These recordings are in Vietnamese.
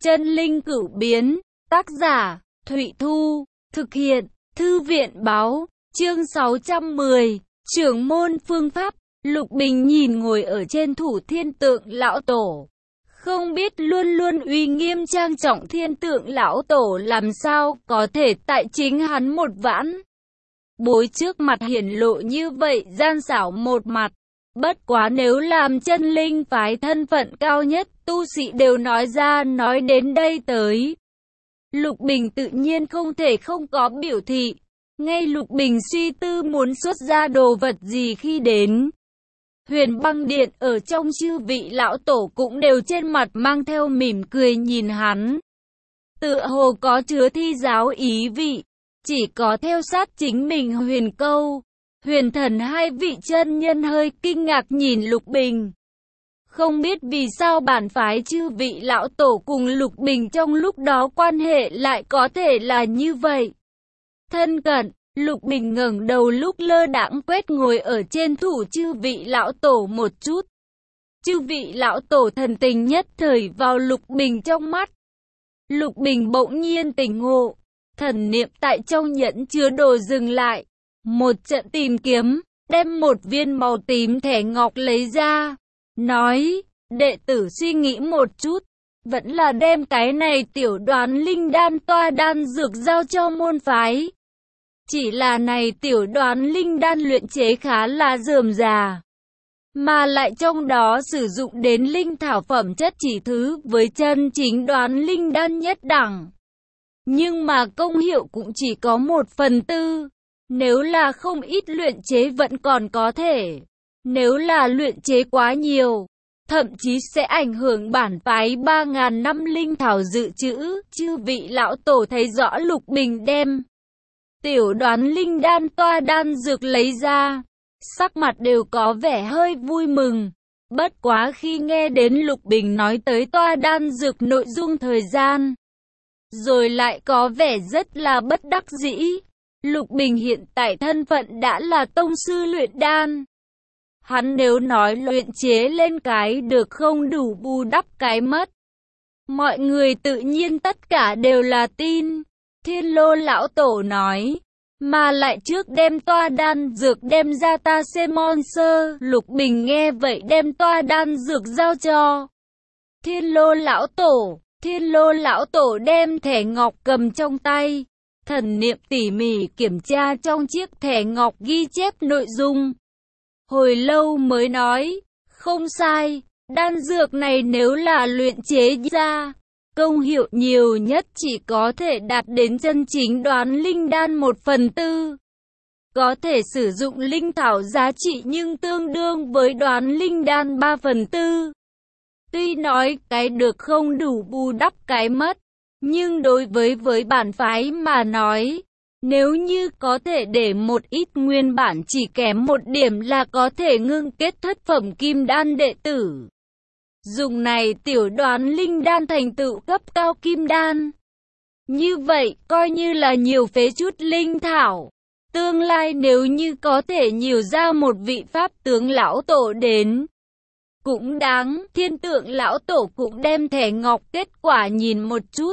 Chân linh cửu biến, tác giả, Thụy Thu, thực hiện, Thư viện báo, chương 610, trưởng môn phương pháp. Lục Bình nhìn ngồi ở trên thủ thiên tượng lão tổ. Không biết luôn luôn uy nghiêm trang trọng thiên tượng lão tổ làm sao có thể tại chính hắn một vãn bối trước mặt hiển lộ như vậy gian xảo một mặt. Bất quá nếu làm chân linh phái thân phận cao nhất, tu sĩ đều nói ra nói đến đây tới. Lục Bình tự nhiên không thể không có biểu thị. Ngay Lục Bình suy tư muốn xuất ra đồ vật gì khi đến Huyền Băng Điện, ở trong chư vị lão tổ cũng đều trên mặt mang theo mỉm cười nhìn hắn. Tựa hồ có chứa thi giáo ý vị, chỉ có theo sát chính mình Huyền Câu, Huyền Thần hai vị chân nhân hơi kinh ngạc nhìn Lục Bình. Không biết vì sao bản phái chư vị lão tổ cùng Lục Bình trong lúc đó quan hệ lại có thể là như vậy. Thân cận, Lục Bình ngẩng đầu lúc lơ đãng quét ngồi ở trên thủ chư vị lão tổ một chút. Chư vị lão tổ thần tình nhất thời vào Lục Bình trong mắt. Lục Bình bỗng nhiên tỉnh ngộ, thần niệm tại trong nhẫn chứa đồ dừng lại. Một trận tìm kiếm, đem một viên màu tím thẻ ngọc lấy ra. Nói, đệ tử suy nghĩ một chút, vẫn là đem cái này tiểu đoán linh đan toa đan dược giao cho môn phái. Chỉ là này tiểu đoán linh đan luyện chế khá là rườm rà, mà lại trong đó sử dụng đến linh thảo phẩm chất chỉ thứ với chân chính đoán linh đan nhất đẳng. Nhưng mà công hiệu cũng chỉ có 1/4, nếu là không ít luyện chế vẫn còn có thể. Nếu là luyện chế quá nhiều, thậm chí sẽ ảnh hưởng bản phái 3.000 năm linh thảo dự trữ. Chư vị lão tổ thấy rõ Lục Bình đem tiểu đoán linh đan toa đan dược lấy ra, sắc mặt đều có vẻ hơi vui mừng. Bất quá khi nghe đến Lục Bình nói tới toa đan dược nội dung thời gian, rồi lại có vẻ rất là bất đắc dĩ. Lục Bình hiện tại thân phận đã là tông sư luyện đan. Hắn nếu nói luyện chế lên cái được không đủ bù đắp cái mất, mọi người tự nhiên tất cả đều là tin. Thiên Lô lão tổ nói, mà lại trước đem toa đan dược đem ra ta xem môn sơ. Lục Bình nghe vậy đem toa đan dược giao cho Thiên Lô lão tổ. Thiên Lô lão tổ đem thẻ ngọc cầm trong tay, thần niệm tỉ mỉ kiểm tra trong chiếc thẻ ngọc ghi chép nội dung. Hồi lâu mới nói, không sai, đan dược này nếu là luyện chế ra, công hiệu nhiều nhất chỉ có thể đạt đến chân chính đoán linh đan 1/4. Có thể sử dụng linh thảo giá trị nhưng tương đương với đoán linh đan 3/4. Tuy nói cái được không đủ bù đắp cái mất, nhưng đối với bản phái mà nói, nếu như có thể để một ít nguyên bản chỉ kém một điểm là có thể ngưng kết thất phẩm kim đan đệ tử. Dùng này tiểu đoán linh đan thành tựu cấp cao kim đan. Như vậy, coi như là nhiều phế chút linh thảo. Tương lai nếu như có thể nhiều ra một vị pháp tướng lão tổ đến, cũng đáng. Thiên tượng lão tổ cũng đem thẻ ngọc kết quả nhìn một chút.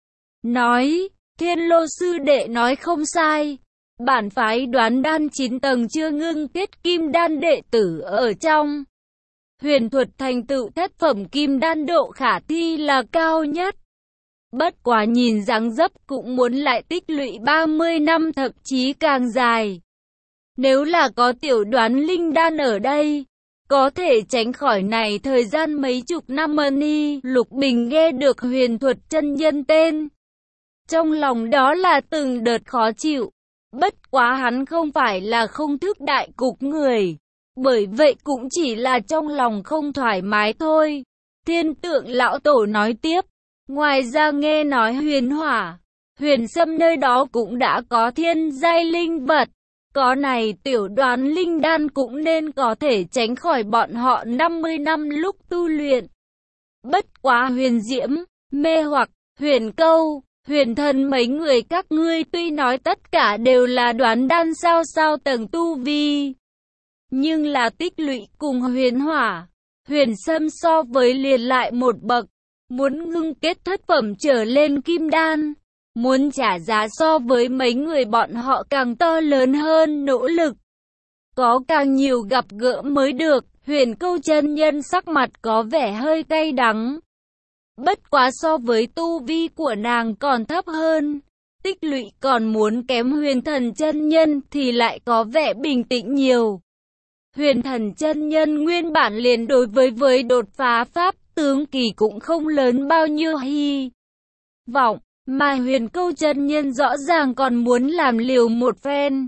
Nói, Thiên Lô sư đệ nói không sai. Bản phái đoán đan 9 tầng chưa ngưng kết kim đan đệ tử ở trong huyền thuật thành tựu thất phẩm kim đan độ khả thi là cao nhất. Bất quá nhìn dáng dấp cũng muốn lại tích lũy 30 năm thậm chí càng dài. Nếu là có tiểu đoán linh đan ở đây, có thể tránh khỏi này thời gian mấy chục năm ni. Lục Bình nghe được huyền thuật chân nhân tên, trong lòng đó là từng đợt khó chịu. Bất quá hắn không phải là không thức đại cục người, bởi vậy cũng chỉ là trong lòng không thoải mái thôi. Thiên tượng lão tổ nói tiếp, ngoài ra nghe nói huyền hỏa, huyền sâm nơi đó cũng đã có thiên giai linh vật. Có này tiểu đoán linh đan cũng nên có thể tránh khỏi bọn họ 50 năm lúc tu luyện. Bất quá Huyền Diễm, Mê Hoặc, Huyền Câu, Huyền Thần mấy người các ngươi tuy nói tất cả đều là đoán đan sao tầng tu vi, nhưng là tích lũy cùng huyền hỏa, huyền sâm so với liền lại một bậc. muốn ngưng kết thất phẩm trở lên kim đan, muốn trả giá so với mấy người bọn họ càng to lớn hơn nỗ lực. Có càng nhiều gặp gỡ mới được. Huyền Câu chân nhân sắc mặt có vẻ hơi cay đắng. Bất quá so với tu vi của nàng còn thấp hơn, tích lũy còn muốn kém Huyền Thần chân nhân thì lại có vẻ bình tĩnh nhiều. Huyền Thần chân nhân nguyên bản liền đối với đột phá pháp tướng kỳ cũng không lớn bao nhiêu hy vọng, mà Huyền Câu chân nhân rõ ràng còn muốn làm liều một phen.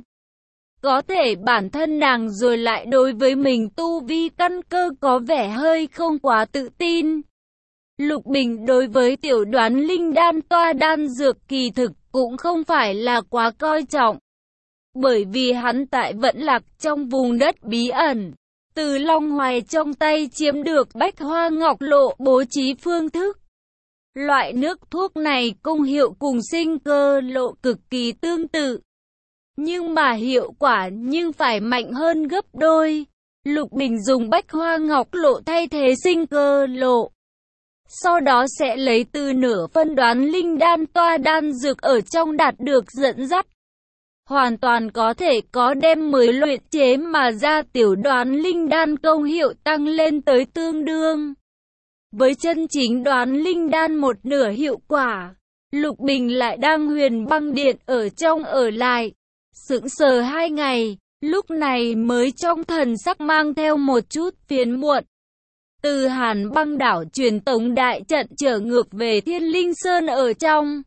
Có thể bản thân nàng rồi lại đối với mình tu vi căn cơ có vẻ hơi không quá tự tin. Lục Bình đối với tiểu đoán linh đan toa đan dược kỳ thực cũng không phải là quá coi trọng. Bởi vì hắn tại Vận Lạc trong vùng đất bí ẩn, từ Long Hoài trong tay chiếm được Bách Hoa Ngọc Lộ bố trí phương thức. Loại nước thuốc này công hiệu cùng sinh cơ lộ cực kỳ tương tự. Nhưng mà hiệu quả nhưng phải mạnh hơn gấp đôi. Lục Bình dùng Bách Hoa Ngọc Lộ thay thế sinh cơ lộ. Sau đó sẽ lấy từ nửa phân đoán linh đan toa đan dược ở trong đạt được dẫn dắt. Hoàn toàn có thể có đem mới luyện chế mà ra tiểu đoán linh đan công hiệu tăng lên tới tương đương với chân chính đoán linh đan một nửa hiệu quả. Lục Bình lại đang Huyền Băng Điện ở trong ở lại, sững sờ 2 ngày, lúc này mới trong thần sắc mang theo một chút phiền muộn. Từ Hàn Băng đảo truyền tống đại trận trở ngược về Thiên Linh Sơn ở trong.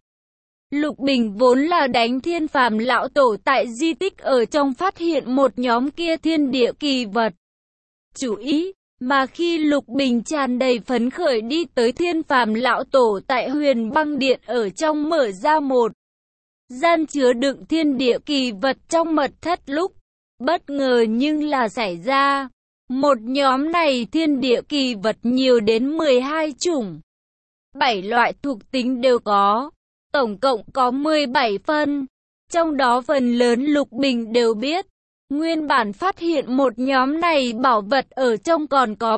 Lục Bình vốn là đánh Thiên Phàm lão tổ tại di tích ở trong phát hiện một nhóm kia thiên địa kỳ vật. Chú ý, mà khi Lục Bình tràn đầy phấn khởi đi tới Thiên Phàm lão tổ tại Huyền Băng Điện ở trong mở ra một gian chứa đựng thiên địa kỳ vật trong mật thất lúc, bất ngờ nhưng là xảy ra. Một nhóm này thiên địa kỳ vật nhiều đến 12 chủng. 7 loại thuộc tính đều có. Tổng cộng có 17 phân. Trong đó phần lớn Lục Bình đều biết. Nguyên bản phát hiện một nhóm này bảo vật ở trong còn có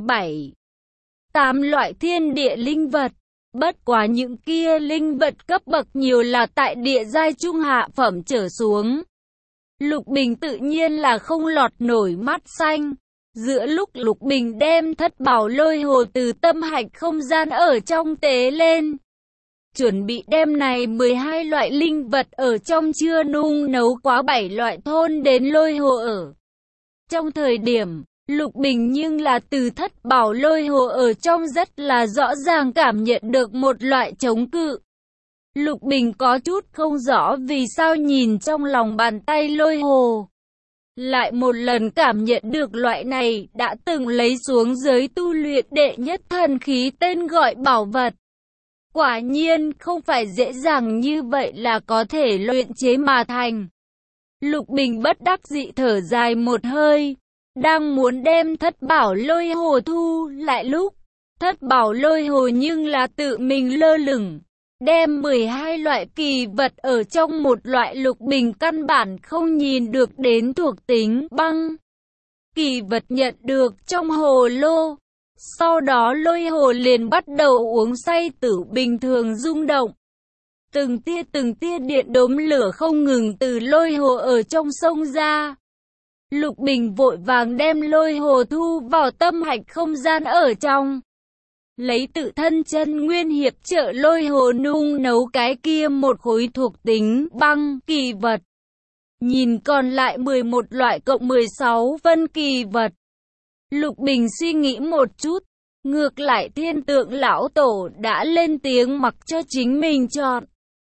8 loại thiên địa linh vật. Bất quá những kia linh vật cấp bậc nhiều là tại địa giai trung hạ phẩm trở xuống. Lục Bình tự nhiên là không lọt nổi mắt xanh. Giữa lúc Lục Bình đem thất bảo lôi hồ từ tâm hạch không gian ở trong tế lên, chuẩn bị đem này 12 loại linh vật ở trong chưa nung nấu quá 7 loại thôn đến lôi hồ ở. Trong thời điểm, Lục Bình nhưng là từ thất bảo lôi hồ ở trong rất là rõ ràng cảm nhận được một loại chống cự. Lục Bình có chút không rõ vì sao nhìn trong lòng bàn tay lôi hồ. Lại một lần cảm nhận được loại này đã từng lấy xuống giới tu luyện đệ nhất thần khí tên gọi bảo vật. Quả nhiên không phải dễ dàng như vậy là có thể luyện chế mà thành. Lục Bình bất đắc dĩ thở dài một hơi, đang muốn đem thất bảo lôi hồ thu lại lúc, thất bảo lôi hồ nhưng là tự mình lơ lửng. Đem 12 loại kỳ vật ở trong một loại Lục Bình căn bản không nhìn được đến thuộc tính băng. Kỳ vật nhận được trong hồ lô. Sau đó lôi hồ liền bắt đầu uống say tử bình thường rung động. Từng tia điện đốm lửa không ngừng từ lôi hồ ở trong sông ra. Lục Bình vội vàng đem lôi hồ thu vào tâm hạch không gian ở trong. Lấy tự thân chân nguyên hiệp trợ lôi hồ nung nấu cái kia một khối thuộc tính băng kỳ vật. Nhìn còn lại 11 loại cộng 16 phân kỳ vật. Lục Bình suy nghĩ một chút. Ngược lại Thiên Tượng lão tổ đã lên tiếng mặc cho chính mình chọn.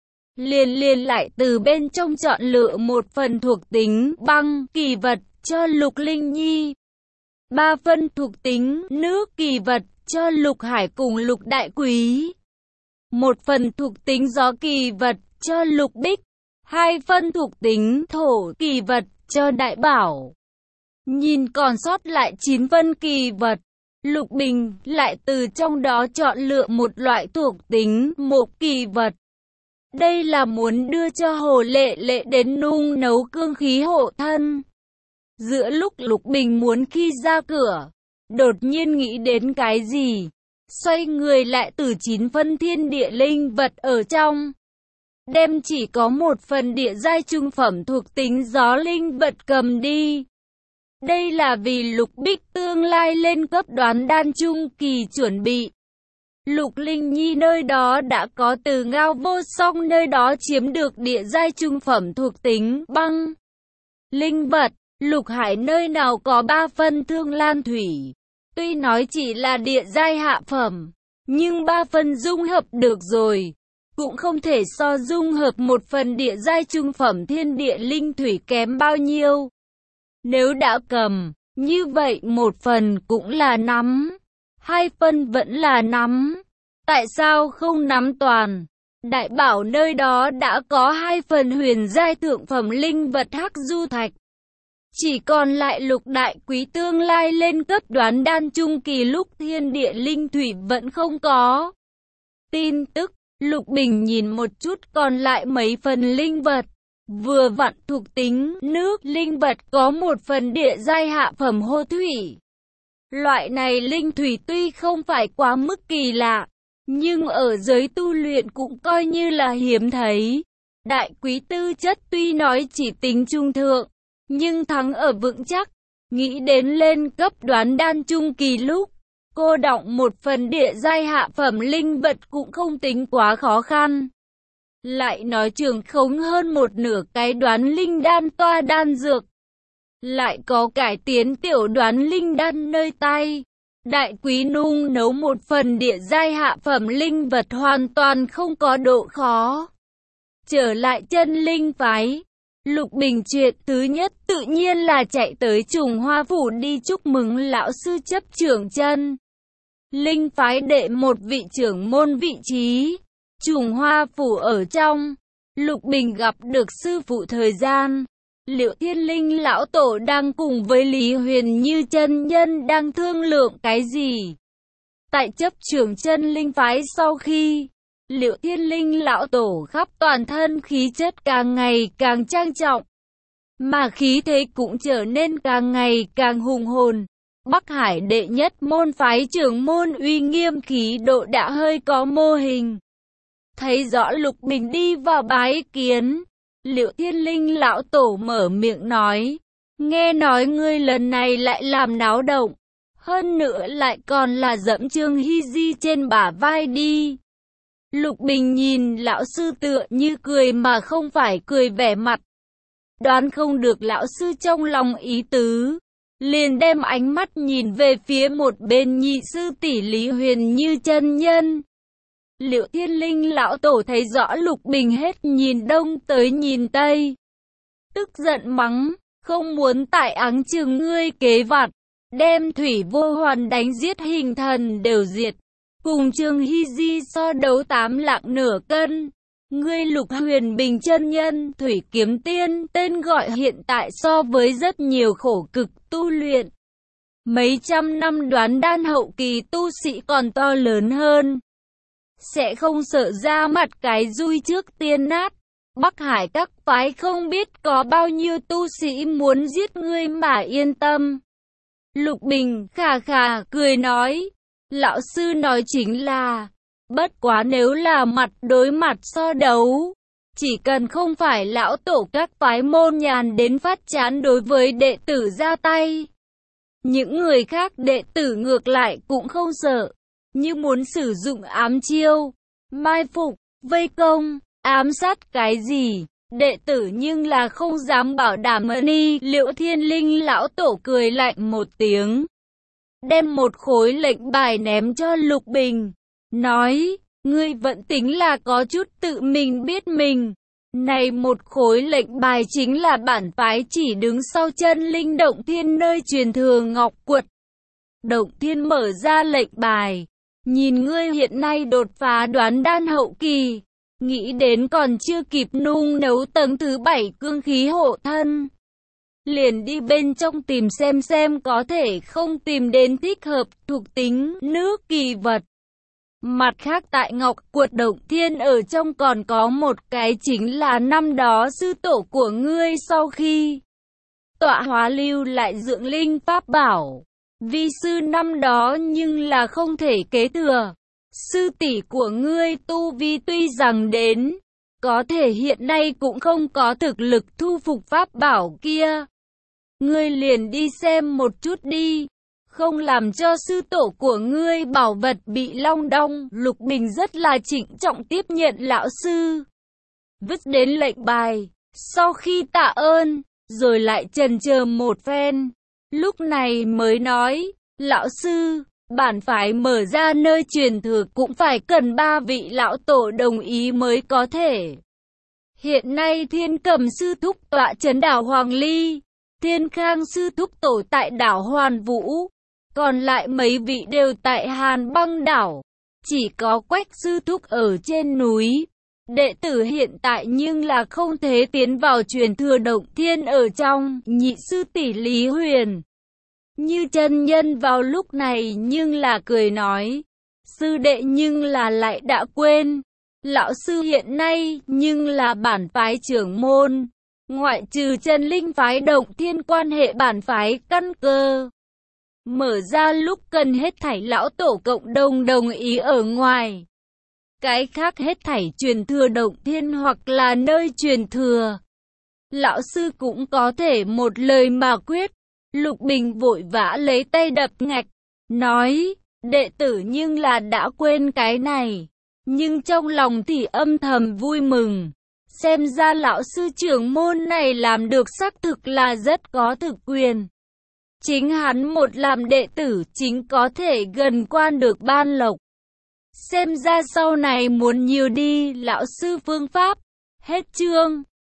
Liền lại từ bên trong chọn lựa một phần thuộc tính băng kỳ vật cho Lục Linh Nhi. 3 phân thuộc tính nước kỳ vật cho Lục Hải cùng Lục Đại Quý. 1 phần thuộc tính gió kỳ vật cho Lục Bích. 2 phân thuộc tính thổ kỳ vật cho Đại Bảo. Nhìn còn sót lại 9 phân kỳ vật, Lục Bình lại từ trong đó chọn lựa một loại thuộc tính một kỳ vật. Đây là muốn đưa cho Hồ Lệ Lệ đến nung nấu cương khí hộ thân. Giữa lúc Lục Bình muốn khi ra cửa, đột nhiên nghĩ đến cái gì, xoay người lại từ 9 phân thiên địa linh vật ở trong. Đem chỉ có 1 phần địa giai trung phẩm thuộc tính gió linh vật cầm đi. Đây là vì Lục Bích tương lai lên cấp đoán đan trung kỳ chuẩn bị. Lục Linh Nhi nơi đó đã có từ Ngao Vô Song nơi đó chiếm được địa giai trung phẩm thuộc tính băng. Linh vật, Lục Hải nơi nào có 3 phân Thương Lan Thủy. Tuy nói chỉ là địa giai hạ phẩm, nhưng 3 phần dung hợp được rồi. Cũng không thể so dung hợp 1 phần địa giai trung phẩm thiên địa linh thủy kém bao nhiêu. Nếu đã cầm, như vậy 1 phần cũng là nắm, 2 phân vẫn là nắm. Tại sao không nắm toàn? Đại bảo nơi đó đã có 2 phần huyền giai thượng phẩm linh vật hắc du thạch. Chỉ còn lại Lục đại quý tương lai lên cấp đoán đan trung kỳ lúc thiên địa linh thủy vẫn không có. Tin tức, Lục Bình nhìn một chút còn lại mấy phần linh vật. Vừa vặn thuộc tính nước linh vật có 1 phần địa giai hạ phẩm hô thủy. Loại này linh thủy tuy không phải quá mức kỳ lạ, nhưng ở giới tu luyện cũng coi như là hiếm thấy. Đại quý tư chất tuy nói chỉ tính trung thượng, nhưng thắng ở vững chắc. Nghĩ đến lên cấp đoán đan trung kỳ lúc, cô đọng 1 phần địa giai hạ phẩm linh vật cũng không tính quá khó khăn. Lại nói trường khống hơn 1/2 cái đoán linh đan toa đan dược. Lại có cải tiến tiểu đoán linh đan nơi tay. Đại quý nung nấu 1 phần địa giai hạ phẩm linh vật hoàn toàn không có độ khó. Trở lại chân linh phái, Lục Bình chuyện thứ nhất tự nhiên là chạy tới Trùng Hoa Phủ đi chúc mừng lão sư chấp trưởng chân linh phái đệ 1 vị trưởng môn vị trí. Trùng Hoa Phủ ở trong, Lục Bình gặp được sư phụ thời gian. Liệu Thiên Linh lão tổ đang cùng với Lý Huyền Như chân nhân đang thương lượng cái gì? Tại chấp trưởng chân linh phái sau khi, Liệu Thiên Linh lão tổ khắp toàn thân khí chất càng ngày càng trang trọng, mà khí thế cũng trở nên càng ngày càng hùng hồn. Bắc Hải đệ nhất môn phái trưởng môn uy nghiêm khí độ đã hơi có mô hình. Thấy rõ Lục Bình đi vào bái kiến, Liệu Thiên Linh lão tổ mở miệng nói, nghe nói ngươi lần này lại làm náo động, hơn nữa lại còn là dẫm Trương Hy Di trên bả vai đi. Lục Bình nhìn lão sư tựa như cười mà không phải cười, vẻ mặt đoán không được lão sư trong lòng ý tứ, liền đem ánh mắt nhìn về phía một bên nhị sư tỷ Lý Huyền Như chân nhân. Liệu Thiên Linh lão tổ thấy rõ Lục Bình hết nhìn đông tới nhìn tây, tức giận mắng, không muốn tại áng chừng ngươi kế vặt, đem Thủy Vô Hoàn đánh giết hình thần đều diệt, cùng Trương Hy Di so đấu 8 lạng nửa cân. Ngươi Lục Huyền Bình chân nhân Thủy Kiếm Tiên tên gọi hiện tại so với rất nhiều khổ cực tu luyện mấy trăm năm đoán đan hậu kỳ tu sĩ còn to lớn hơn. Sẽ không sợ ra mặt cái dui trước tiên nát. Bắc Hải các phái không biết có bao nhiêu tu sĩ muốn giết ngươi mà yên tâm. Lục Bình khà khà cười nói, lão sư nói chính là, bất quá nếu là mặt đối mặt so đấu, chỉ cần không phải lão tổ các phái môn nhàn đến phát chán đối với đệ tử ra tay, những người khác đệ tử ngược lại cũng không sợ. Như muốn sử dụng ám chiêu, mai phục, vây công, ám sát cái gì, đệ tử nhưng là không dám bảo đảm ni. Liệu Thiên Linh lão tổ cười lạnh một tiếng, đem một khối lệnh bài ném cho Lục Bình, nói, ngươi vẫn tính là có chút tự mình biết mình. Này một khối lệnh bài chính là bản phái chỉ đứng sau chân linh động thiên nơi truyền thừa ngọc quật. Động thiên mở ra lệnh bài, nhìn ngươi hiện nay đột phá đoán đan hậu kỳ, nghĩ đến còn chưa kịp nung nấu tầng thứ 7 cương khí hộ thân, liền đi bên trong tìm xem có thể không tìm đến thích hợp thuộc tính nước kỳ vật. Mặt khác tại Ngọc Quật Động Thiên ở trong còn có một cái chính là năm đó sư tổ của ngươi sau khi tọa hóa lưu lại dưỡng linh pháp bảo. Vi sư năm đó nhưng là không thể kế thừa. Sư tỷ của ngươi tu vi tuy rằng đến, có thể hiện nay cũng không có thực lực thu phục pháp bảo kia. Ngươi liền đi xem một chút đi, không làm cho sư tổ của ngươi bảo vật bị long đong. Lục Bình rất là trịnh trọng tiếp nhận lão sư, vứt đến lệnh bài, sau khi tạ ơn, rồi lại chần chờ một phen, lúc này mới nói, lão sư, bản phái mở ra nơi truyền thừa cũng phải cần 3 vị lão tổ đồng ý mới có thể. Hiện nay Thiên Cầm sư thúc tọa trấn đảo Hoàng Ly, Thiên Khang sư thúc tổ tại đảo Hoàn Vũ, còn lại mấy vị đều tại Hàn Băng đảo, chỉ có Quách sư thúc ở trên núi. Đệ tử hiện tại nhưng là không thể tiến vào truyền thừa động thiên ở trong. Nhị sư tỷ Lý Huyền như chân nhân vào lúc này nhưng là cười nói, sư đệ nhưng là lại đã quên, lão sư hiện nay nhưng là bản phái trưởng môn, ngoại trừ chân linh phái động thiên quan hệ bản phái căn cơ mở ra lúc cần hết thảy lão tổ cộng đồng ý ở ngoài. Cái khác hết thảy truyền thừa động thiên hoặc là nơi truyền thừa, lão sư cũng có thể một lời mà quyết. Lục Bình vội vã lấy tay đập ngạch, nói, đệ tử nhưng là đã quên cái này, nhưng trong lòng thì âm thầm vui mừng. Xem ra lão sư trưởng môn này làm được xác thực là rất có thực quyền. Chính hắn một làm đệ tử chính có thể gần quan được ban lộc. Xem ra sau này muốn nhiều đi lão sư phương pháp. Hết chương.